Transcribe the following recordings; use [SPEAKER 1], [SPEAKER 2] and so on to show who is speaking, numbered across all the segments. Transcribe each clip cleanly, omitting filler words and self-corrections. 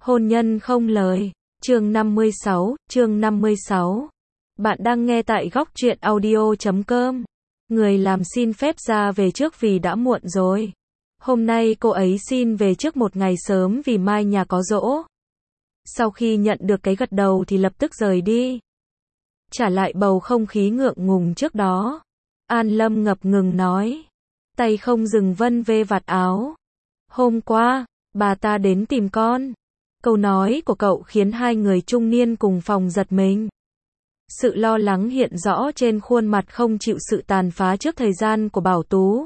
[SPEAKER 1] Hôn nhân không lời. Chương 56. Bạn đang nghe tại góc truyện audio.com. Người làm xin phép ra về trước vì đã muộn rồi. Hôm nay cô ấy xin về trước một ngày sớm vì mai nhà có giỗ. Sau khi nhận được cái gật đầu thì lập tức rời đi. Trả lại bầu không khí ngượng ngùng trước đó. An Lâm ngập ngừng nói. Tay không dừng vân vê vạt áo. Hôm qua, bà ta đến tìm con. Câu nói của cậu khiến hai người trung niên cùng phòng giật mình. Sự lo lắng hiện rõ trên khuôn mặt không chịu sự tàn phá trước thời gian của Bảo Tú.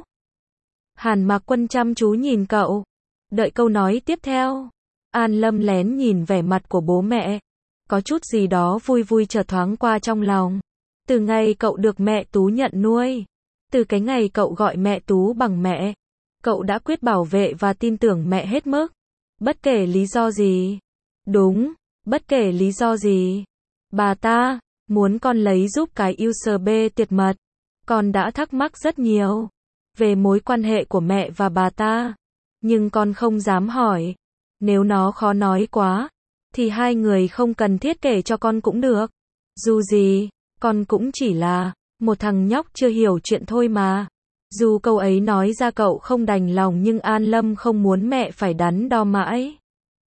[SPEAKER 1] Hàn Mạc Quân chăm chú nhìn cậu. Đợi câu nói tiếp theo. An Lâm lén nhìn vẻ mặt của bố mẹ. Có chút gì đó vui vui chợt thoáng qua trong lòng. Từ ngày cậu được mẹ Tú nhận nuôi. Từ cái ngày cậu gọi mẹ Tú bằng mẹ. Cậu đã quyết bảo vệ và tin tưởng mẹ hết mức. Bất kể lý do gì. Đúng, bất kể lý do gì. Bà ta muốn con lấy giúp cái USB tuyệt mật. Con đã thắc mắc rất nhiều về mối quan hệ của mẹ và bà ta. Nhưng con không dám hỏi. Nếu nó khó nói quá, thì hai người không cần thiết kể cho con cũng được. Dù gì, con cũng chỉ là một thằng nhóc chưa hiểu chuyện thôi mà. Dù câu ấy nói ra cậu không đành lòng nhưng An Lâm không muốn mẹ phải đắn đo mãi.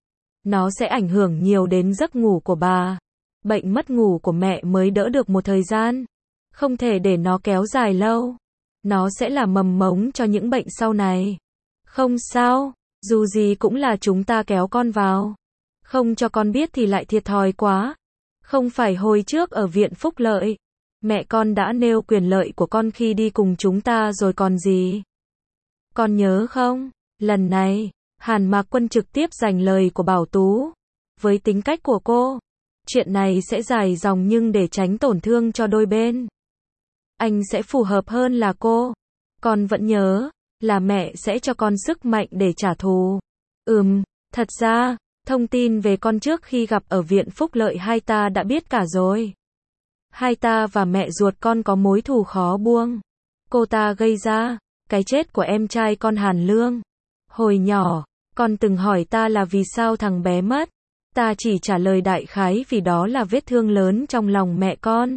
[SPEAKER 1] Nó sẽ ảnh hưởng nhiều đến giấc ngủ của bà. Bệnh mất ngủ của mẹ mới đỡ được một thời gian. Không thể để nó kéo dài lâu. Nó sẽ là mầm mống cho những bệnh sau này. Không sao, dù gì cũng là chúng ta kéo con vào. Không cho con biết thì lại thiệt thòi quá. Không phải hồi trước ở viện Phúc Lợi. Mẹ con đã nêu quyền lợi của con khi đi cùng chúng ta rồi còn gì. Con nhớ không? Lần này, Hàn Mạc Quân trực tiếp giành lời của Bảo Tú. Với tính cách của cô, chuyện này sẽ dài dòng nhưng để tránh tổn thương cho đôi bên. Anh sẽ phù hợp hơn là cô. Con vẫn nhớ, là mẹ sẽ cho con sức mạnh để trả thù. Thật ra, thông tin về con trước khi gặp ở viện Phúc Lợi hai ta đã biết cả rồi. Hai ta và mẹ ruột con có mối thù khó buông. Cô ta gây ra cái chết của em trai con Hàn Lương. Hồi nhỏ, con từng hỏi ta là vì sao thằng bé mất. Ta chỉ trả lời đại khái vì đó là vết thương lớn trong lòng mẹ con.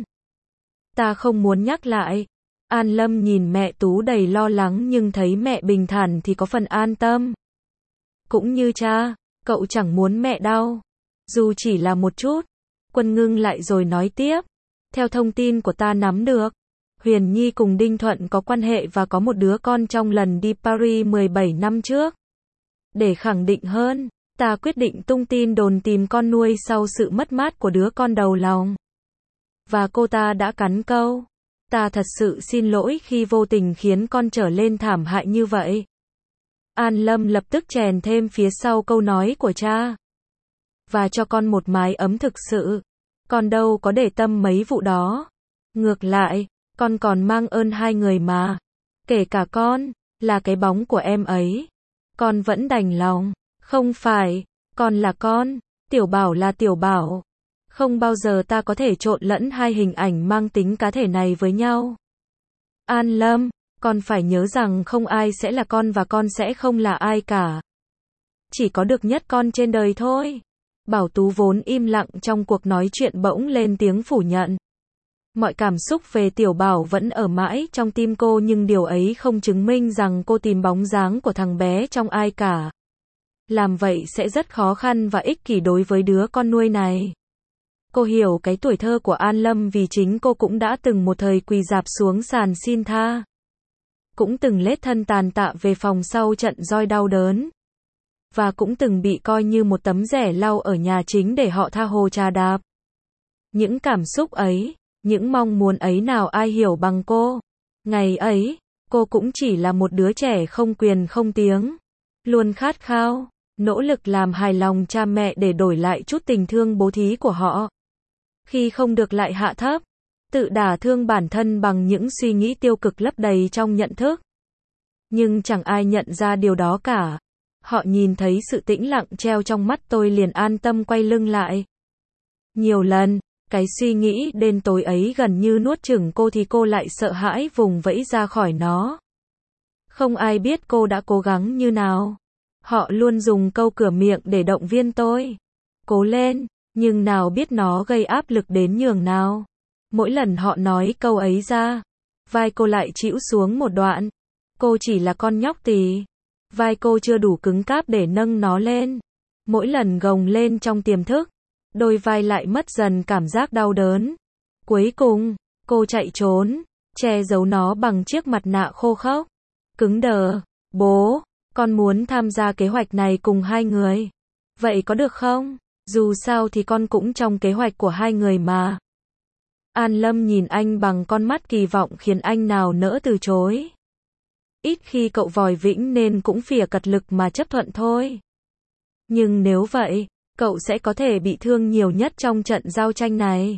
[SPEAKER 1] Ta không muốn nhắc lại. An Lâm nhìn mẹ Tú đầy lo lắng nhưng thấy mẹ bình thản thì có phần an tâm. Cũng như cha, cậu chẳng muốn mẹ đau. Dù chỉ là một chút. Quân ngưng lại rồi nói tiếp. Theo thông tin của ta nắm được, Huyền Nhi cùng Đinh Thuận có quan hệ và có một đứa con trong lần đi Paris 17 năm trước. Để khẳng định hơn, ta quyết định tung tin đồn tìm con nuôi sau sự mất mát của đứa con đầu lòng. Và cô ta đã cắn câu. Ta thật sự xin lỗi khi vô tình khiến con trở lên thảm hại như vậy. An Lâm lập tức chèn thêm phía sau câu nói của cha. Và cho con một mái ấm thực sự. Con đâu có để tâm mấy vụ đó. Ngược lại, con còn mang ơn hai người mà. Kể cả con, là cái bóng của em ấy. Con vẫn đành lòng. Không phải, con là con, Tiểu Bảo là Tiểu Bảo. Không bao giờ ta có thể trộn lẫn hai hình ảnh mang tính cá thể này với nhau. An Lâm, con phải nhớ rằng không ai sẽ là con và con sẽ không là ai cả. Chỉ có được nhất con trên đời thôi. Bảo Tú vốn im lặng trong cuộc nói chuyện bỗng lên tiếng phủ nhận. Mọi cảm xúc về Tiểu Bảo vẫn ở mãi trong tim cô nhưng điều ấy không chứng minh rằng cô tìm bóng dáng của thằng bé trong ai cả. Làm vậy sẽ rất khó khăn và ích kỷ đối với đứa con nuôi này. Cô hiểu cái tuổi thơ của An Lâm vì chính cô cũng đã từng một thời quỳ rạp xuống sàn xin tha. Cũng từng lết thân tàn tạ về phòng sau trận roi đau đớn. Và cũng từng bị coi như một tấm rẻ lau ở nhà chính để họ tha hồ trà đạp. Những cảm xúc ấy, những mong muốn ấy nào ai hiểu bằng cô. Ngày ấy, cô cũng chỉ là một đứa trẻ không quyền không tiếng. Luôn khát khao, nỗ lực làm hài lòng cha mẹ để đổi lại chút tình thương bố thí của họ. Khi không được lại hạ thấp, tự đả thương bản thân bằng những suy nghĩ tiêu cực lấp đầy trong nhận thức. Nhưng chẳng ai nhận ra điều đó cả. Họ nhìn thấy sự tĩnh lặng treo trong mắt tôi liền an tâm quay lưng lại. Nhiều lần, cái suy nghĩ đen tối ấy gần như nuốt chửng cô thì cô lại sợ hãi vùng vẫy ra khỏi nó. Không ai biết cô đã cố gắng như nào. Họ luôn dùng câu cửa miệng để động viên tôi. cố lên, nhưng nào biết nó gây áp lực đến nhường nào. Mỗi lần họ nói câu ấy ra, vai cô lại chĩu xuống một đoạn. Cô chỉ là con nhóc tỳ, vai cô chưa đủ cứng cáp để nâng nó lên. Mỗi lần gồng lên trong tiềm thức, đôi vai lại mất dần cảm giác đau đớn. Cuối cùng, cô chạy trốn, che giấu nó bằng chiếc mặt nạ khô khốc, cứng đờ. Bố, con muốn tham gia kế hoạch này cùng hai người. Vậy có được không? Dù sao thì con cũng trong kế hoạch của hai người mà. An Lâm nhìn anh bằng con mắt kỳ vọng khiến anh nào nỡ từ chối. Ít khi cậu vòi vĩnh nên cũng phìa cật lực mà chấp thuận thôi. Nhưng nếu vậy, cậu sẽ có thể bị thương nhiều nhất trong trận giao tranh này.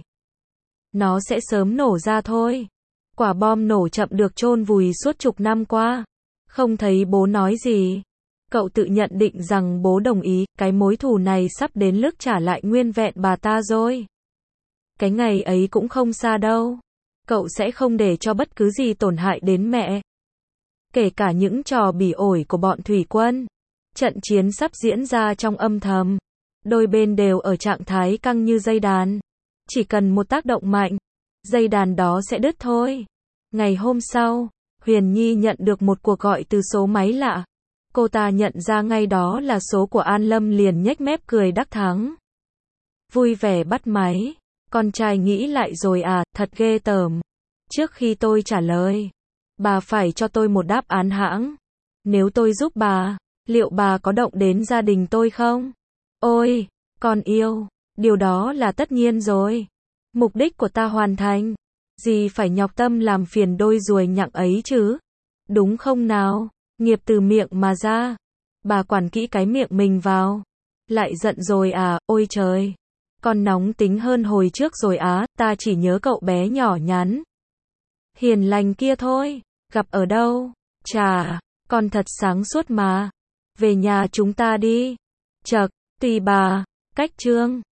[SPEAKER 1] Nó sẽ sớm nổ ra thôi. Quả bom nổ chậm được chôn vùi suốt chục năm qua. Không thấy bố nói gì. Cậu tự nhận định rằng bố đồng ý, cái mối thù này sắp đến lúc trả lại nguyên vẹn bà ta rồi. Cái ngày ấy cũng không xa đâu. Cậu sẽ không để cho bất cứ gì tổn hại đến mẹ. Kể cả những trò bỉ ổi của bọn thủy quân. Trận chiến sắp diễn ra trong âm thầm. Đôi bên đều ở trạng thái căng như dây đàn. Chỉ cần một tác động mạnh, dây đàn đó sẽ đứt thôi. Ngày hôm sau, Huyền Nhi nhận được một cuộc gọi từ số máy lạ. Cô ta nhận ra ngay đó là số của An Lâm liền nhếch mép cười đắc thắng. Vui vẻ bắt máy. Con trai nghĩ lại rồi à, thật ghê tởm. Trước khi tôi trả lời, bà phải cho tôi một đáp án hãng. Nếu tôi giúp bà, liệu bà có động đến gia đình tôi không? Ôi, con yêu, điều đó là tất nhiên rồi. Mục đích của ta hoàn thành. Gì phải nhọc tâm làm phiền đôi ruồi nhặng ấy chứ? Đúng không nào? Nghiệp từ miệng mà ra. Bà quản kỹ cái miệng mình vào. Lại giận rồi à, ôi trời. Con nóng tính hơn hồi trước rồi á, ta chỉ nhớ cậu bé nhỏ nhắn. Hiền lành kia thôi. Gặp ở đâu? Chà, con thật sáng suốt mà. Về nhà chúng ta đi. Chậc, tùy bà. Cách chương.